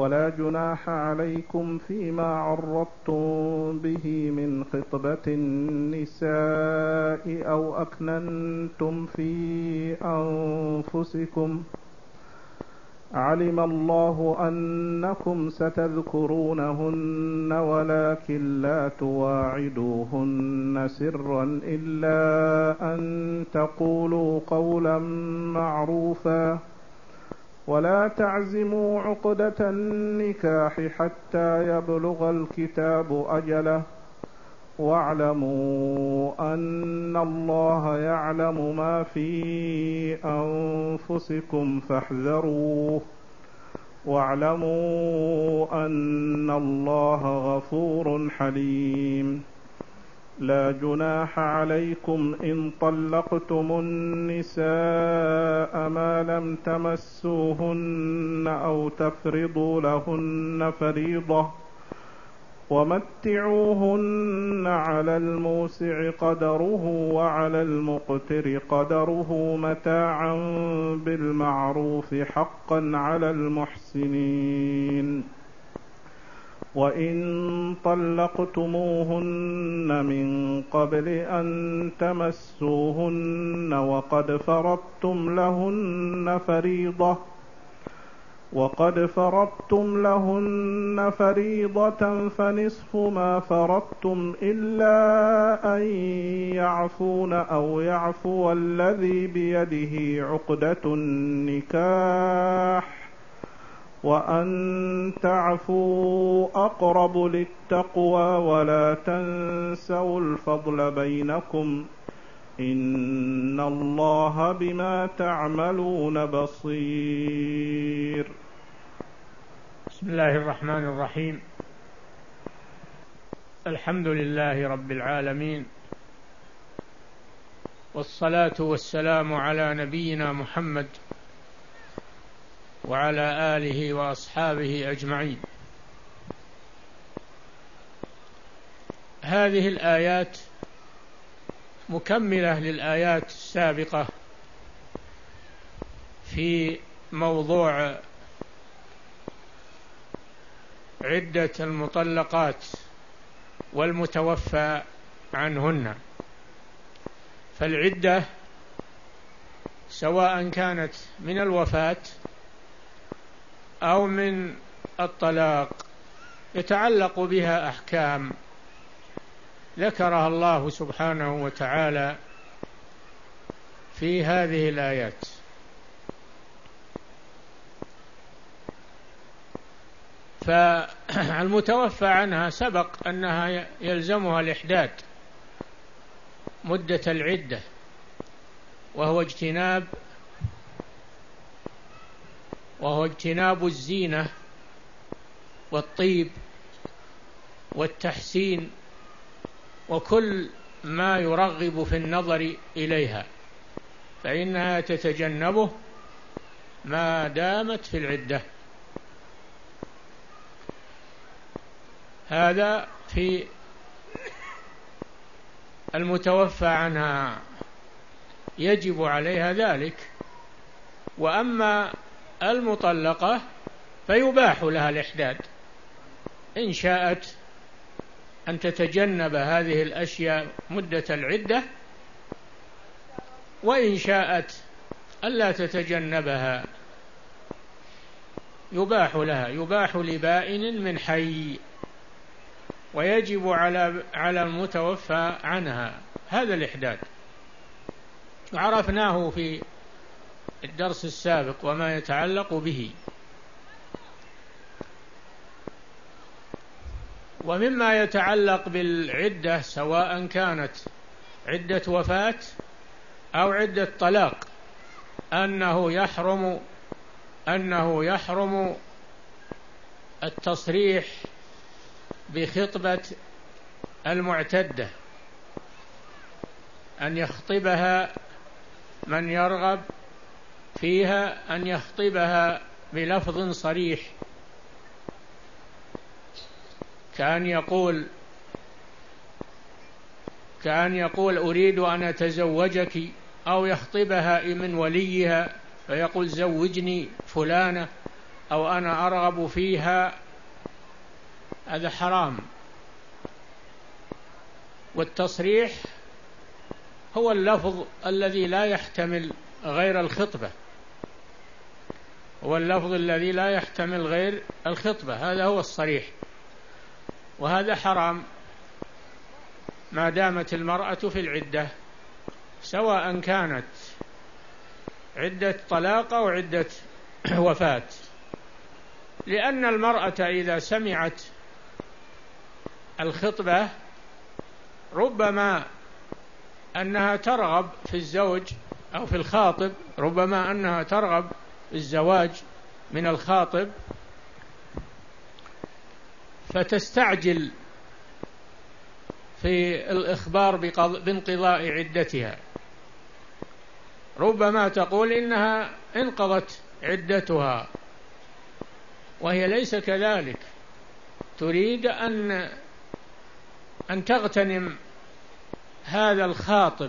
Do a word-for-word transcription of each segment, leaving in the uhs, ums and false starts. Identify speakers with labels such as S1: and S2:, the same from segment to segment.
S1: ولا جناح عليكم فيما عرضتم به من خطبة النساء أو أكننتم في أنفسكم علم الله أنكم ستذكرونهن ولكن لا تواعدوهن سرا إلا أن تقولوا قولا معروفا ولا تعزموا عقدة النكاح حتى يبلغ الكتاب أجله واعلموا أن الله يعلم ما في أنفسكم فاحذروه واعلموا أن الله غفور حليم. لا جناح عليكم إن طلقتم النساء ما لم تمسوهن أو تفرضوا لهن فريضة ومتعوهن على الموسع قدره وعلى المقتر قدره متاعا بالمعروف حقا على المحسنين. وإن طلقتموهن من قبل أن تمسوهن وقد فرضتم لهن فريضة وقد فرضتم لهن فريضة فنصف ما فرضتم إلا أن يعفون أو يعفو الذي بيده عقدة النكاح وأن تعفوا أقرب للتقوى ولا تنسوا الفضل بينكم إن الله بما تعملون بصير.
S2: بسم الله الرحمن الرحيم. الحمد لله رب العالمين، والصلاة والسلام على نبينا محمد وعلى آله وأصحابه أجمعين. هذه الآيات مكملة للآيات السابقة في موضوع عدة المطلقات والمتوفى عنهن. فالعدة سواء كانت من الوفاة أو من الطلاق يتعلق بها أحكام ذكرها الله سبحانه وتعالى في هذه الآيات. فالمتوفى عنها سبق أنها يلزمها الإحداد مدة العدة، وهو اجتناب وهو اجتناب الزينة والطيب والتحسين وكل ما يرغب في النظر إليها، فإنها تتجنبه ما دامت في العدة. هذا في المتوفى عنها يجب عليها ذلك. وأما المطلقة فيباح لها الإحداد إن شاءت أن تتجنب هذه الأشياء مدة العدة، وإن شاءت ألا تتجنبها يباح لها، يباح لبائن من حي، ويجب على على المتوفى عنها هذا الإحداد. عرفناه في الدرس السابق وما يتعلق به. ومما يتعلق بالعدة سواء كانت عدة وفاة أو عدة طلاق أنه يحرم أنه يحرم التصريح بخطبة المعتدة، أن يخطبها من يرغب فيها أن يخطبها بلفظ صريح، كأن يقول كأن يقول أريد أن أتزوجك، أو يخطبها من وليها فيقول زوجني فلانة أو أنا أرغب فيها، هذا حرام. والتصريح هو اللفظ الذي لا يحتمل غير الخطبة، هو اللفظ الذي لا يحتمل غير الخطبة، هذا هو الصريح، وهذا حرام ما دامت المرأة في العدة، سواء كانت عدة طلاق أو عدة وفاة، لأن المرأة إذا سمعت الخطبة ربما أنها ترغب في الزوج أو في الخاطب، ربما أنها ترغب في الزواج من الخاطب فتستعجل في الإخبار بانقضاء عدتها، ربما تقول إنها انقضت عدتها وهي ليس كذلك، تريد أن أن تغتنم هذا الخاطب،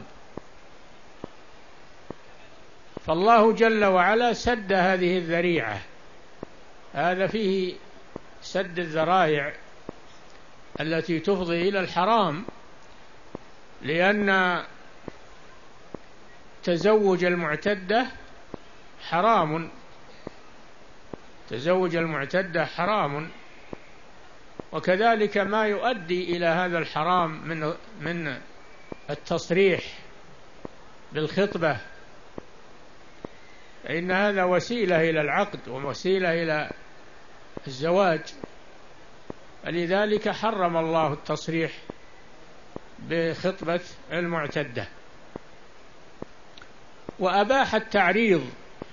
S2: فالله جل وعلا سد هذه الذريعة، هذا فيه سد الذرائع التي تفضي إلى الحرام، لأن تزوج المعتدة حرام، تزوج المعتدة حرام، وكذلك ما يؤدي إلى هذا الحرام من من التصريح بالخطبة، فإن هذا وسيلة إلى العقد ووسيلة إلى الزواج، فلذلك حرم الله التصريح بخطبة المعتدة، وأباح التعريض.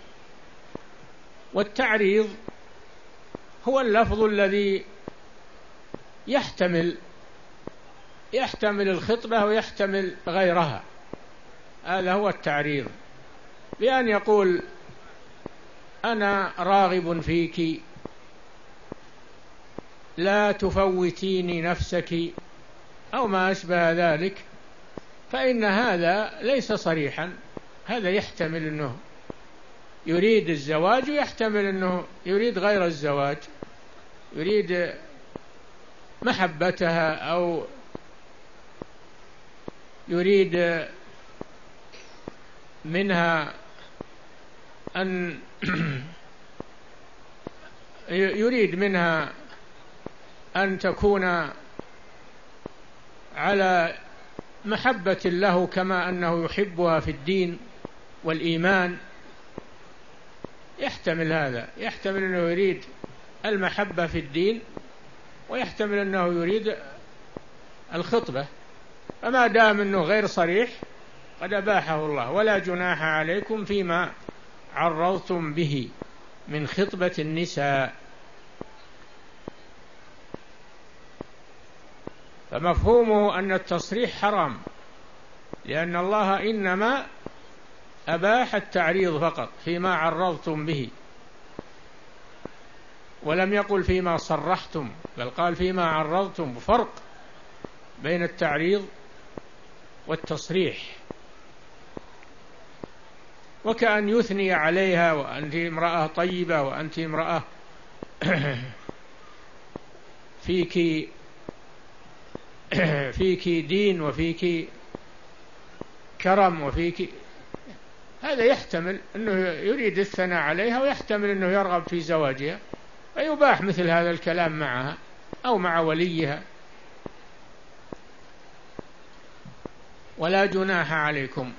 S2: والتعريض هو اللفظ الذي يحتمل يحتمل الخطبة ويحتمل غيرها، هذا هو التعريض، بأن يقول أنا راغب فيك، لا تفوتيني نفسك، أو ما أشبه ذلك، فإن هذا ليس صريحا، هذا يحتمل أنه يريد الزواج ويحتمل أنه يريد غير الزواج، يريد محبتها أو يريد منها أن يريد منها أن تكون على محبة له كما أنه يحبها في الدين والإيمان، يحتمل هذا، يحتمل أنه يريد المحبة في الدين ويحتمل أنه يريد الخطبة، فما دام أنه غير صريح قد أباحه الله. ولا جناح عليكم فيما عرضتم به من خطبة النساء. فمفهومه أن التصريح حرام، لأن الله إنما أباح التعريض فقط فيما عرضتم به، ولم يقل فيما صرحتم، بل قال فيما عرضتم، فرق بين التعريض والتصريح. وكأن يثني عليها وأنت امرأة طيبة وأنت امرأة فيك فيك دين وفيك كرم وفيك، هذا يحتمل أنه يريد الثناء عليها ويحتمل أنه يرغب في زواجها، فيباح مثل هذا الكلام معها أو مع وليها. ولا جناح عليكم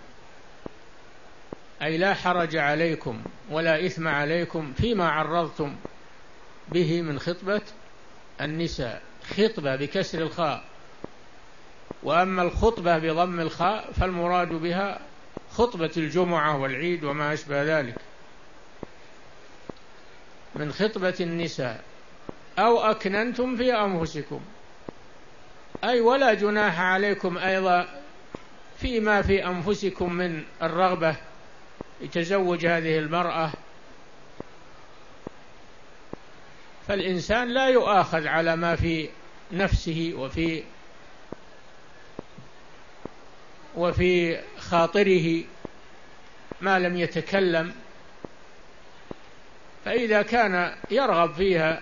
S2: أي لا حرج عليكم ولا إثم عليكم فيما عرضتم به من خطبة النساء، خطبة بكسر الخاء، وأما الخطبة بضم الخاء فالمراد بها خطبة الجمعة والعيد وما أشبه ذلك من خطبة النساء، أو أكننتم في أنفسكم، أي ولا جناح عليكم أيضا فيما في أنفسكم من الرغبة لتزوج هذه المرأة، فالإنسان لا يؤاخذ على ما في نفسه وفي وفي خاطره ما لم يتكلم، فإذا كان يرغب فيها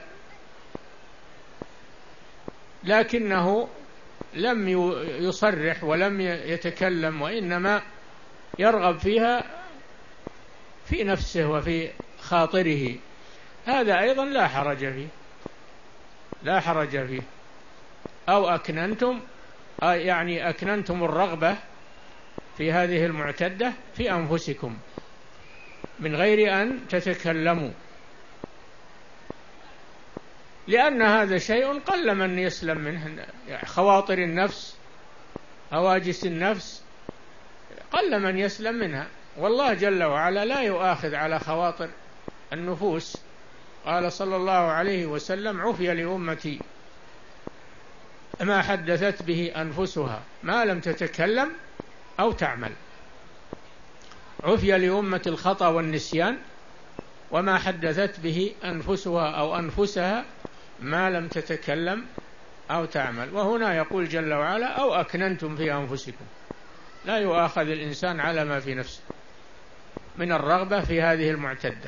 S2: لكنه لم يصرح ولم يتكلم وإنما يرغب فيها في نفسه وفي خاطره، هذا أيضا لا حرج فيه، لا حرج فيه. أو أكننتم، يعني أكننتم الرغبة في هذه المعتدة في أنفسكم من غير أن تتكلموا، لأن هذا شيء قل من يسلم منه. خواطر النفس، هواجس النفس، قل من يسلم منها، والله جل وعلا لا يؤاخذ على خواطر النفوس. قال صلى الله عليه وسلم: عفي لأمتي ما حدثت به أنفسها ما لم تتكلم أو تعمل. عفي لأمة الخطأ والنسيان وما حدثت به أنفسها أو أنفسها ما لم تتكلم أو تعمل. وهنا يقول جل وعلا: أو أكننتم في أنفسكم، لا يؤاخذ الإنسان على ما في نفسه من الرغبة في هذه المعتدة.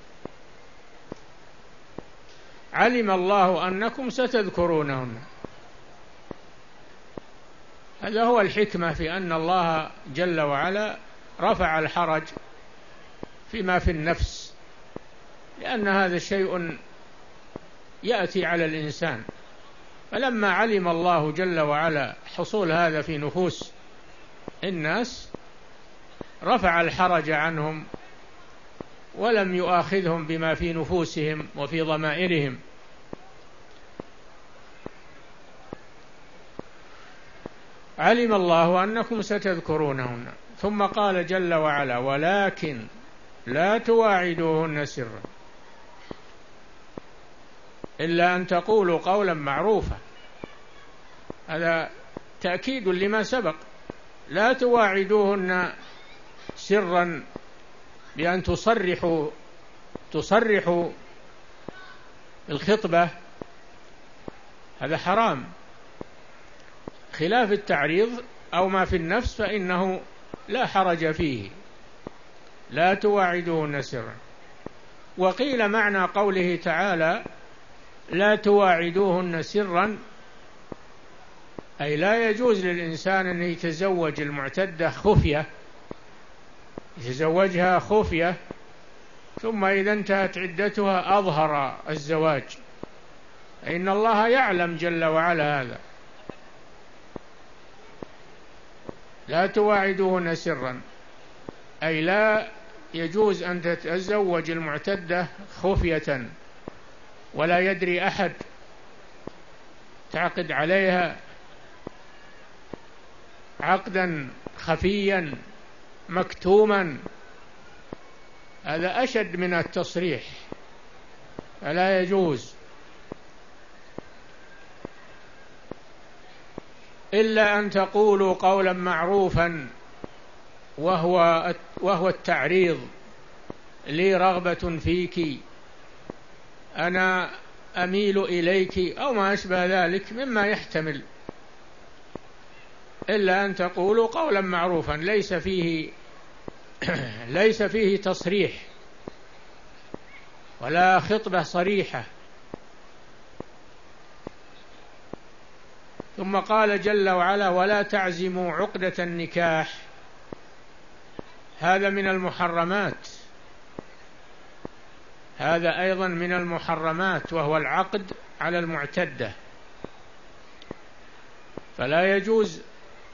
S2: علم الله أنكم ستذكرونهن، هذا هو الحكمة في أن الله جل وعلا رفع الحرج فيما في النفس، لأن هذا شيء يأتي على الإنسان. فلما علم الله جل وعلا حصول هذا في نفوس الناس رفع الحرج عنهم ولم يؤاخذهم بما في نفوسهم وفي ضمائرهم. علم الله أنكم ستذكرونهن، ثم قال جل وعلا: ولكن لا تواعدوهن سرا إلا أن تقولوا قولا معروفا. هذا تأكيد لما سبق. لا تواعدوهن سرا بأن تصرحوا تصرحوا الخطبة، هذا حرام، خلاف التعريض أو ما في النفس فإنه لا حرج فيه. لا تواعدوهن سرا. وقيل معنى قوله تعالى: لا تواعدوهن سرا، أي لا يجوز للإنسان أن يتزوج المعتدة خفية، يتزوجها خفية، ثم إذا انتهت عدتها أظهر الزواج، إن الله يعلم جل وعلا هذا. لا تواعدوهن سرا، أي لا يجوز أن تتزوج المعتدة خفية ولا يدري أحد، تعقد عليها عقدا خفيا مكتوما، هذا أشد من التصريح، فلا يجوز. إلا أن تقولوا قولا معروفا، وهو وهو التعريض: لي رغبة فيك، أنا أميل إليك، أو ما أشبه ذلك مما يحتمل. إلا أن تقولوا قولا معروفا ليس فيه ليس فيه تصريح ولا خطبة صريحة. ثم قال جل وعلا: ولا تعزموا عقدة النكاح، هذا من المحرمات، هذا أيضا من المحرمات، وهو العقد على المعتدة. فلا يجوز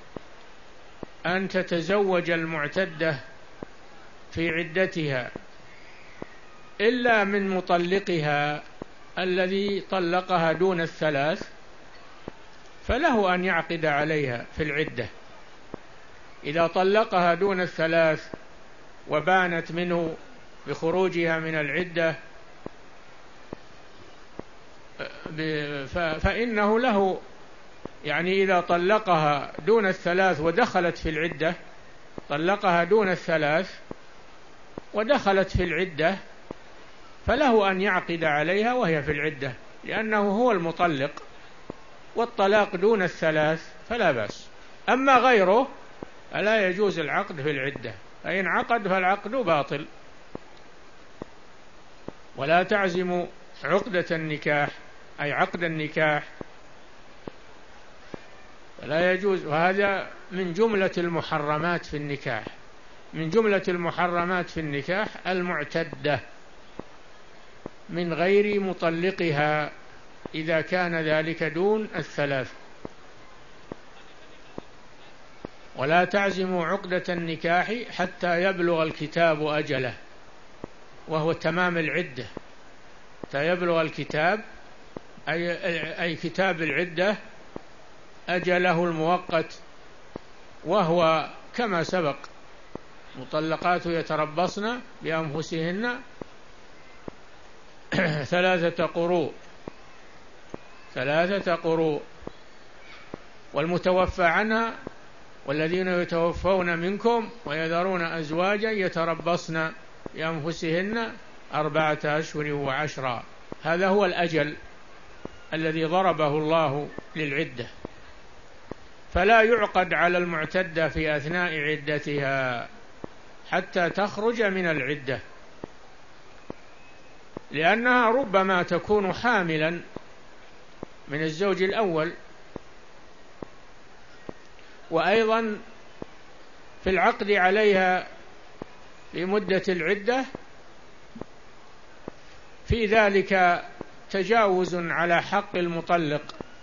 S2: أن تتزوج المعتدة في عدتها إلا من مطلقها الذي طلقها دون الثلاث، فله أن يعقد عليها في العدة. إذا طلقها دون الثلاث وبانت منه بخروجها من العدة فإنه له، يعني إذا طلقها دون الثلاث ودخلت في العدة، طلقها دون الثلاث ودخلت في العدة، فله أن يعقد عليها وهي في العدة، لأنه هو المطلق، والطلاق دون الثلاث فلا بأس. أما غيره فلا يجوز العقد في العدة، فإن عقد فالعقد باطل. ولا تعزموا عقدة النكاح أي عقد النكاح، فلا يجوز. وهذا من جملة المحرمات في النكاح، من جملة المحرمات في النكاح المعتدة من غير مطلقها إذا كان ذلك دون الثلاث. ولا تعزموا عقدة النكاح حتى يبلغ الكتاب أجله، وهو تمام العدة، حتى يبلغ الكتاب أي, أي كتاب العدة أجله المؤقت، وهو كما سبق: مطلقات يتربصن بأنفسهن ثلاثة قروء ثلاثة قروء والمتوفى عنها والذين يتوفون منكم ويذرون أزواجا يتربصن بأنفسهن أربعة أشهر وعشرا. هذا هو الأجل الذي ضربه الله للعدة، فلا يعقد على المعتدة في أثناء عدتها حتى تخرج من العدة، لأنها ربما تكون حاملا من الزوج الأول. وأيضا في العقد عليها في مدة العدة في ذلك تجاوز على حق المطلق،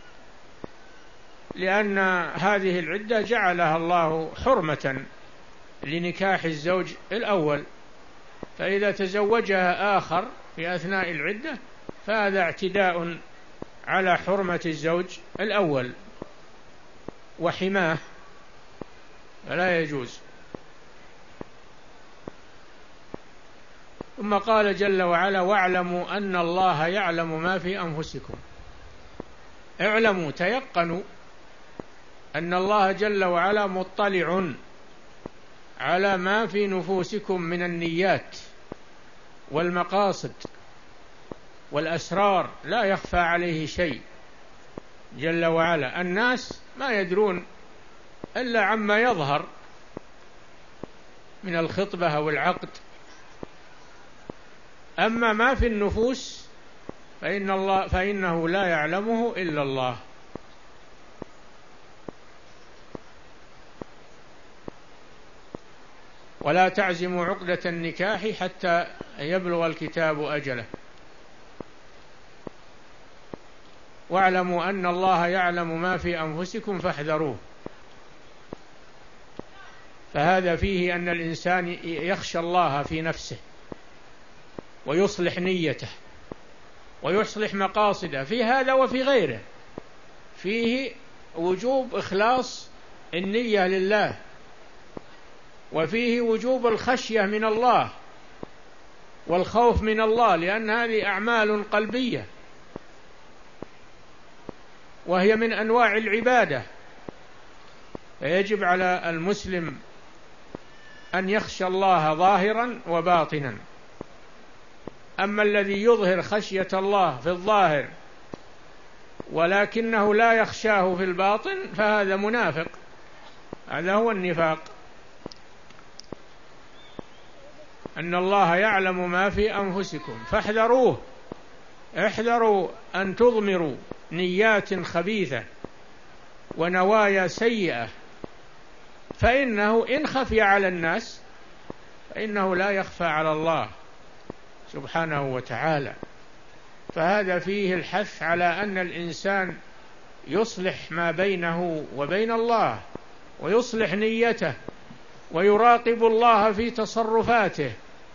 S2: لأن هذه العدة جعلها الله حرمة لنكاح الزوج الأول، فإذا تزوجها آخر في أثناء العدة فهذا اعتداء على حرمة الزوج الأول وحماه، فلا يجوز. ثم قال جل وعلا: واعلموا أن الله يعلم ما في أنفسكم. اعلموا، تيقنوا أن الله جل وعلا مطلع على ما في نفوسكم من النيات والمقاصد والأسرار، لا يخفى عليه شيء جل وعلا. الناس ما يدرون إلا عما يظهر من الخطبة والعقد، أما ما في النفوس فإن الله فإنه لا يعلمه إلا الله. ولا تعزموا عقدة النكاح حتى يبلغ الكتاب أجله، واعلموا أن الله يعلم ما في أنفسكم فاحذروه. فهذا فيه أن الإنسان يخشى الله في نفسه ويصلح نيته ويصلح مقاصده في هذا وفي غيره. فيه وجوب إخلاص النية لله، وفيه وجوب الخشية من الله والخوف من الله، لأن هذه أعمال قلبية وهي من أنواع العبادة، فيجب على المسلم أن يخشى الله ظاهرا وباطنا. أما الذي يظهر خشية الله في الظاهر ولكنه لا يخشاه في الباطن فهذا منافق، هذا هو النفاق. أن الله يعلم ما في أنفسكم فاحذروه، احذروا أن تضمروا نيات خبيثة ونوايا سيئة، فإنه إن خفي على الناس فإنه لا يخفى على الله سبحانه وتعالى. فهذا فيه الحث على أن الإنسان يصلح ما بينه وبين الله ويصلح نيته ويراقب الله في تصرفاته،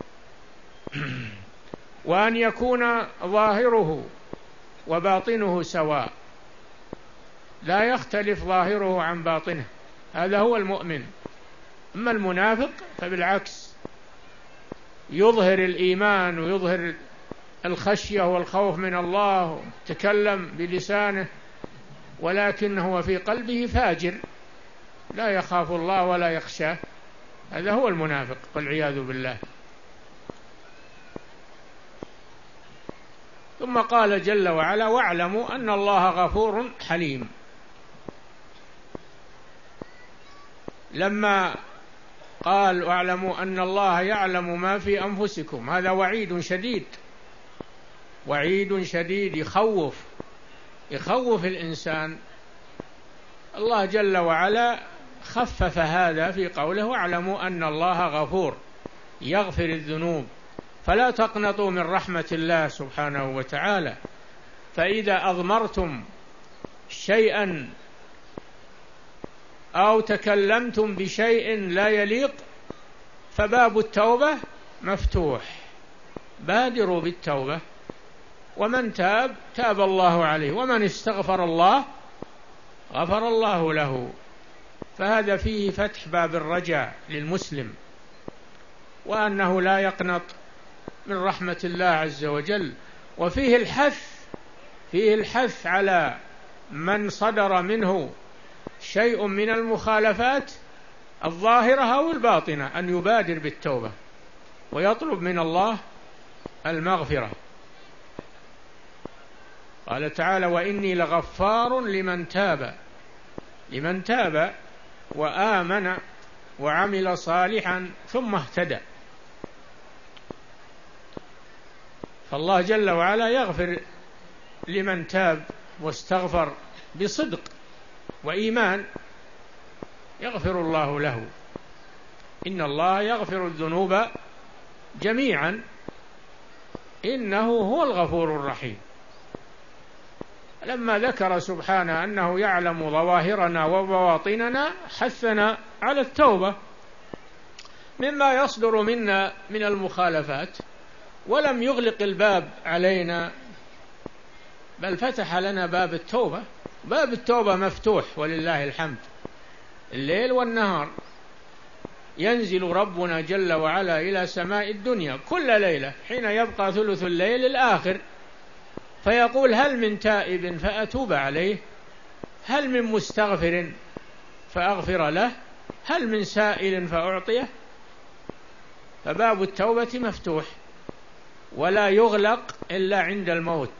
S2: وأن يكون ظاهره وباطنه سواء، لا يختلف ظاهره عن باطنه، هذا هو المؤمن. أما المنافق فبالعكس، يظهر الإيمان ويظهر الخشية والخوف من الله، تكلم بلسانه ولكن هو في قلبه فاجر، لا يخاف الله ولا يخشاه، هذا هو المنافق والعياذ بالله. ثم قال جل وعلا: واعلموا أن الله غفور حليم. لما قال واعلموا أن الله يعلم ما في أنفسكم، هذا وعيد شديد وعيد شديد، يخوف يخوف الإنسان. الله جل وعلا خفف هذا في قوله: واعلموا أن الله غفور يغفر الذنوب. فلا تقنطوا من رحمة الله سبحانه وتعالى. فإذا أضمرتم شيئا أو تكلمتم بشيء لا يليق فباب التوبة مفتوح، بادروا بالتوبة، ومن تاب تاب الله عليه، ومن استغفر الله غفر الله له. فهذا فيه فتح باب الرجاء للمسلم، وأنه لا يقنط من رحمة الله عز وجل. وفيه الحث فيه الحث على من صدر منه شيء من المخالفات الظاهرة أو الباطنة أن يبادر بالتوبة ويطلب من الله المغفرة. قال تعالى: وإني لغفار لمن تاب لمن تاب وآمن وعمل صالحا ثم اهتدى. فالله جل وعلا يغفر لمن تاب واستغفر بصدق وإيمان، يغفر الله له. إن الله يغفر الذنوب جميعا إنه هو الغفور الرحيم. لما ذكر سبحانه أنه يعلم ظواهرنا وبواطننا حثنا على التوبة مما يصدر منا من المخالفات، ولم يغلق الباب علينا بل فتح لنا باب التوبة. باب التوبة مفتوح ولله الحمد، الليل والنهار ينزل ربنا جل وعلا إلى سماء الدنيا كل ليلة حين يبقى ثلث الليل الآخر، فيقول: هل من تائب فأتوب عليه؟ هل من مستغفر فأغفر له؟ هل من سائل فأعطيه؟ فباب التوبة مفتوح ولا يغلق إلا عند الموت.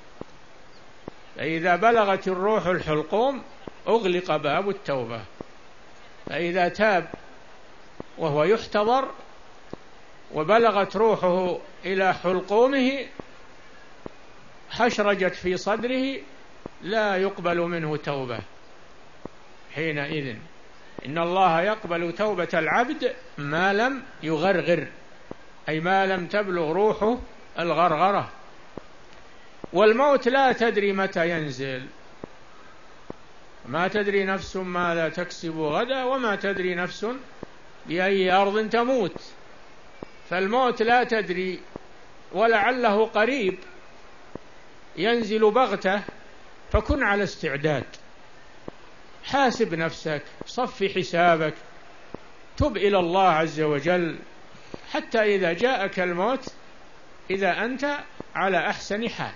S2: فإذا بلغت الروح الحلقوم أغلق باب التوبة، فإذا تاب وهو يحتضر وبلغت روحه إلى حلقومه حشرجت في صدره لا يقبل منه توبة حينئذ. إن الله يقبل توبة العبد ما لم يغرغر، أي ما لم تبلغ روحه الغرغرة. والموت لا تدري متى ينزل، ما تدري نفس ماذا تكسب غدا وما تدري نفس بأي أرض تموت. فالموت لا تدري، ولعله قريب ينزل بغتة، فكن على استعداد. حاسب نفسك، صف حسابك، تب إلى الله عز وجل حتى إذا جاءك الموت إذا أنت على أحسن حال.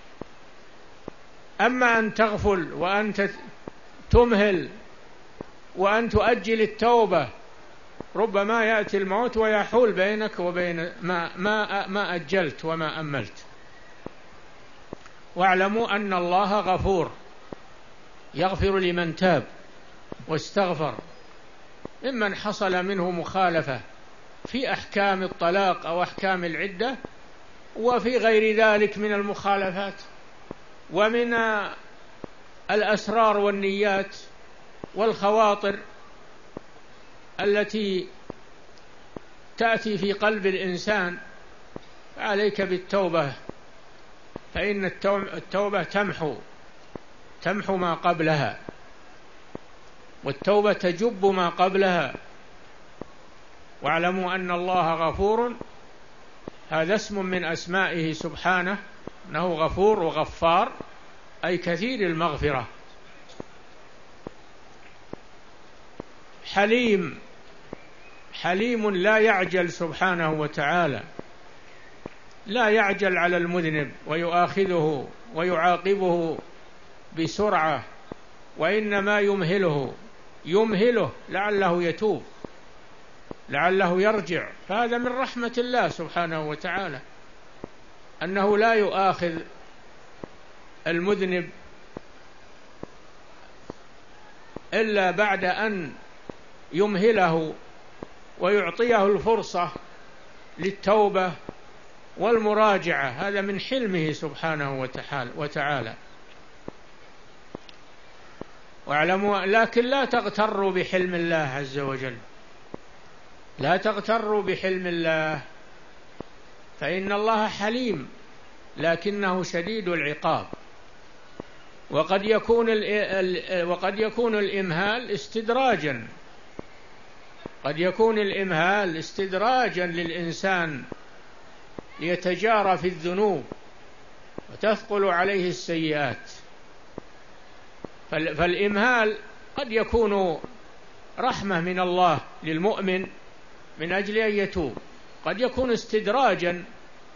S2: أما أن تغفل وأن تمهل وأن تؤجل التوبة، ربما يأتي الموت ويحول بينك وبين ما, ما, ما أجلت وما أملت. واعلموا أن الله غفور يغفر لمن تاب واستغفر ممن حصل منه مخالفة في أحكام الطلاق أو أحكام العدة وفي غير ذلك من المخالفات ومن الأسرار والنيات والخواطر التي تأتي في قلب الإنسان. فعليك بالتوبة، فإن التوبة تمحو تمحو ما قبلها، والتوبة تجب ما قبلها. واعلموا أن الله غفور، هذا اسم من أسمائه سبحانه، أنه غفور وغفار أي كثير المغفرة. حليم حليم لا يعجل سبحانه وتعالى، لا يعجل على المذنب ويؤاخذه ويعاقبه بسرعة، وإنما يمهله يمهله لعله يتوب لعله يرجع. فهذا من رحمة الله سبحانه وتعالى أنه لا يؤاخذ المذنب إلا بعد أن يمهله ويعطيه الفرصة للتوبة والمراجعة، هذا من حلمه سبحانه وتعالى. واعلموا، لكن لا تغتروا بحلم الله عز وجل، لا تغتروا بحلم الله، فإن الله حليم لكنه شديد العقاب. وقد يكون وقد يكون الإمهال استدراجا، قد يكون الإمهال استدراجا للإنسان ليتجارى في الذنوب وتثقل عليه السيئات. فالإمهال قد يكون رحمة من الله للمؤمن من أجل أن يتوب، قد يكون استدراجا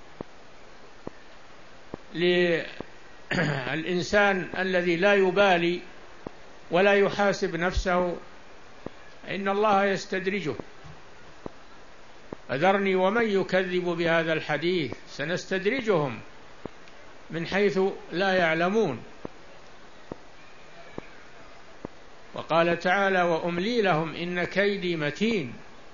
S2: للإنسان الذي لا يبالي ولا يحاسب نفسه، إن الله يستدرجه. فذرني ومن يكذب بهذا الحديث سنستدرجهم من حيث لا يعلمون. وقال تعالى: وأملي لهم إن كيدي متين.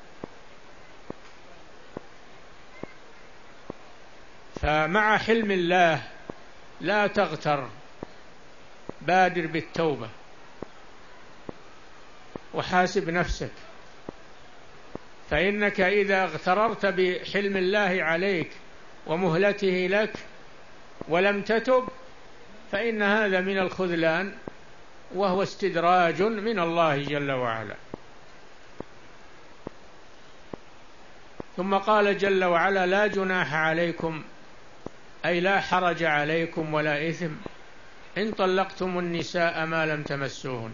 S2: فمع حلم الله لا تغتر، بادر بالتوبة وحاسب نفسك، فإنك إذا اغتررت بحلم الله عليك ومهلته لك ولم تتب فإن هذا من الخذلان، وهو استدراج من الله جل وعلا. ثم قال جل وعلا: لا جناح عليكم، أي لا حرج عليكم ولا إثم إن طلقتم النساء ما لم تمسوهن.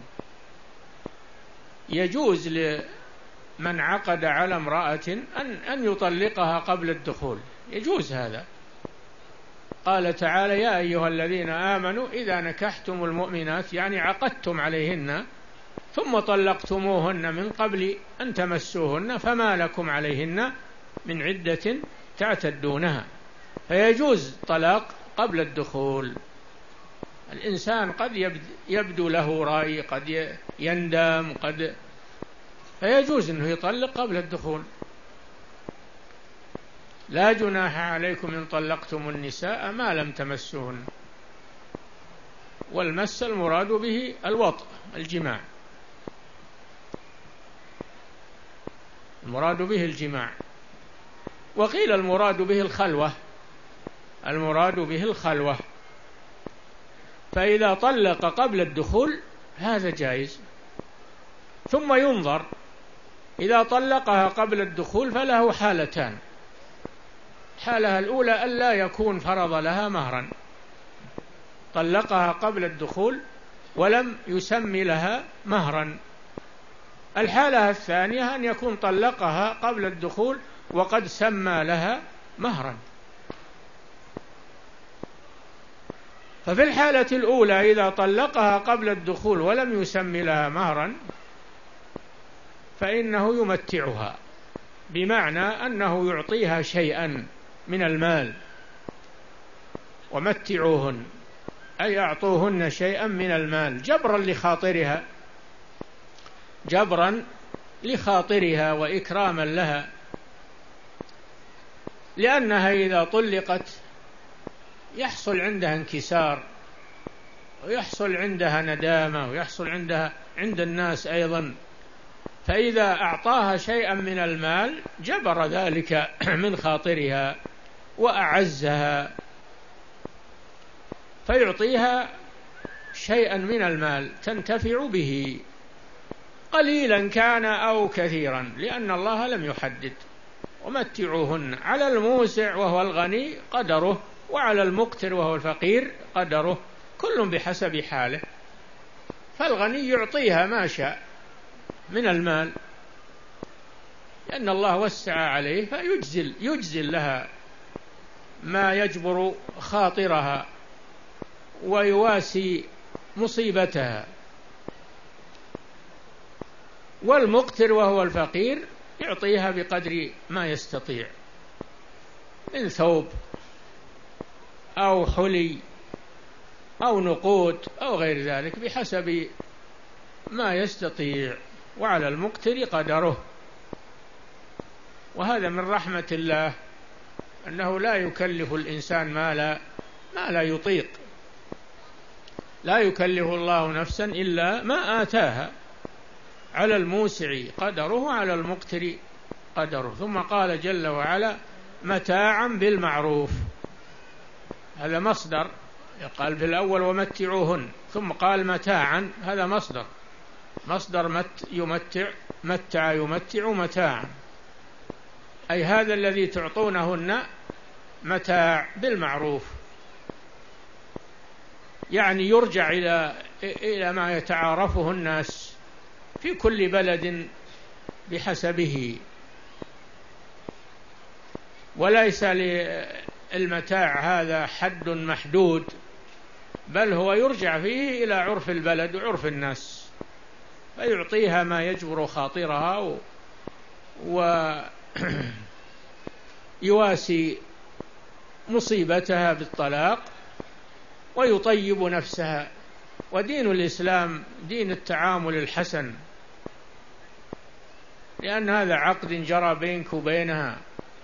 S2: يجوز لمن عقد على امرأة أن أن يطلقها قبل الدخول، يجوز هذا. قال تعالى: يا أيها الذين آمنوا إذا نكحتم المؤمنات، يعني عقدتم عليهن ثم طلقتموهن من قبل أن تمسوهن فما لكم عليهن من عدة تعتدونها. فيجوز طلاق قبل الدخول. الإنسان قد يبدو له رأي، قد يندم، قد فيجوز أنه يطلق قبل الدخول. لا جناح عليكم إن طلقتم النساء ما لم تمسوهن. والمس المراد به الوطء، الجماع، المراد به الجماع. وقيل المراد به الخلوة، المراد به الخلوة. فإذا طلق قبل الدخول هذا جائز. ثم ينظر، إذا طلقها قبل الدخول فله حالتان: حالها الأولى ألا يكون فرض لها مهرا، طلقها قبل الدخول ولم يسمي لها مهرا. الحالة الثانية أن يكون طلقها قبل الدخول وقد سمى لها مهرا. ففي الحالة الأولى إذا طلقها قبل الدخول ولم يسمي لها مهرا فإنه يمتعها، بمعنى أنه يعطيها شيئا من المال. ومتعوهن أي أعطوهن شيئا من المال جبرا لخاطرها، جبرا لخاطرها وإكراما لها، لأنها إذا طلقت يحصل عندها انكسار ويحصل عندها ندامة ويحصل عندها عند الناس أيضا. فإذا أعطاها شيئا من المال جبر ذلك من خاطرها وأعزها، فيعطيها شيئا من المال تنتفع به، قليلا كان أو كثيرا، لأن الله لم يحدد. ومتعوهن على الموسع وهو الغني قدره، وعلى المقتر وهو الفقير قدره، كل بحسب حاله. فالغني يعطيها ما شاء من المال لأن الله وسع عليه، فيجزل يجزل لها ما يجبر خاطرها ويواسي مصيبتها. والمقتر وهو الفقير يعطيها بقدر ما يستطيع من ثوب أو حلي أو نقود أو غير ذلك بحسب ما يستطيع، وعلى المقتر قدره. وهذا من رحمة الله أنه لا يكلف الإنسان ما لا, ما لا يطيق، لا يكلف الله نفسا إلا ما آتاها، على الموسع قدره على المقتر قدره. ثم قال جل وعلا متاعا بالمعروف، هذا مصدر، قال في الأول ومتعوهن، ثم قال متاعا، هذا مصدر، مصدر مت يمتع، متع يمتع متاعا، أي هذا الذي تعطونهن متاع بالمعروف، يعني يرجع إلى إلى ما يتعارفه الناس في كل بلد بحسبه، وليس للمتاع هذا حد محدود، بل هو يرجع فيه إلى عرف البلد وعرف الناس، فيعطيها ما يجبر خاطرها ويواسي مصيبتها بالطلاق ويطيب نفسها. ودين الإسلام دين التعامل الحسن، لأن هذا عقد جرى بينك وبينها،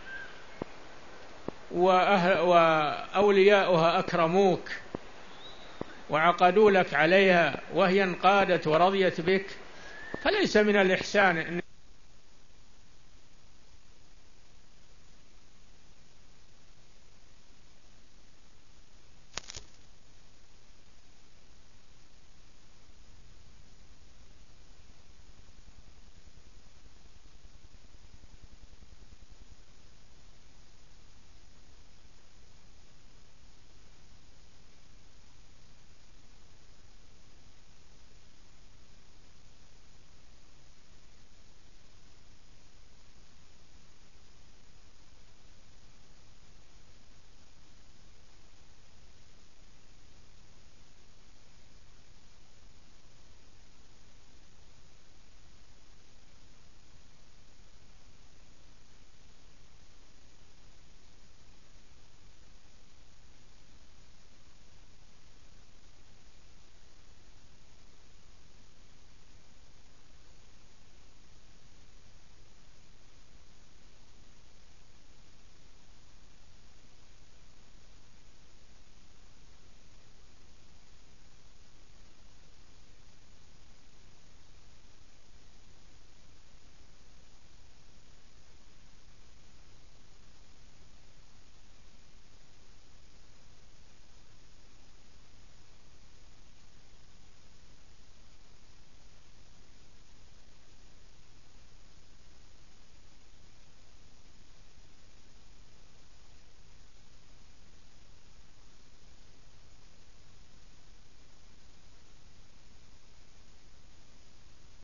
S2: وأولياؤها أكرموك وعقدوا لك عليها، وهي انقادت ورضيت بك، فليس من الإحسان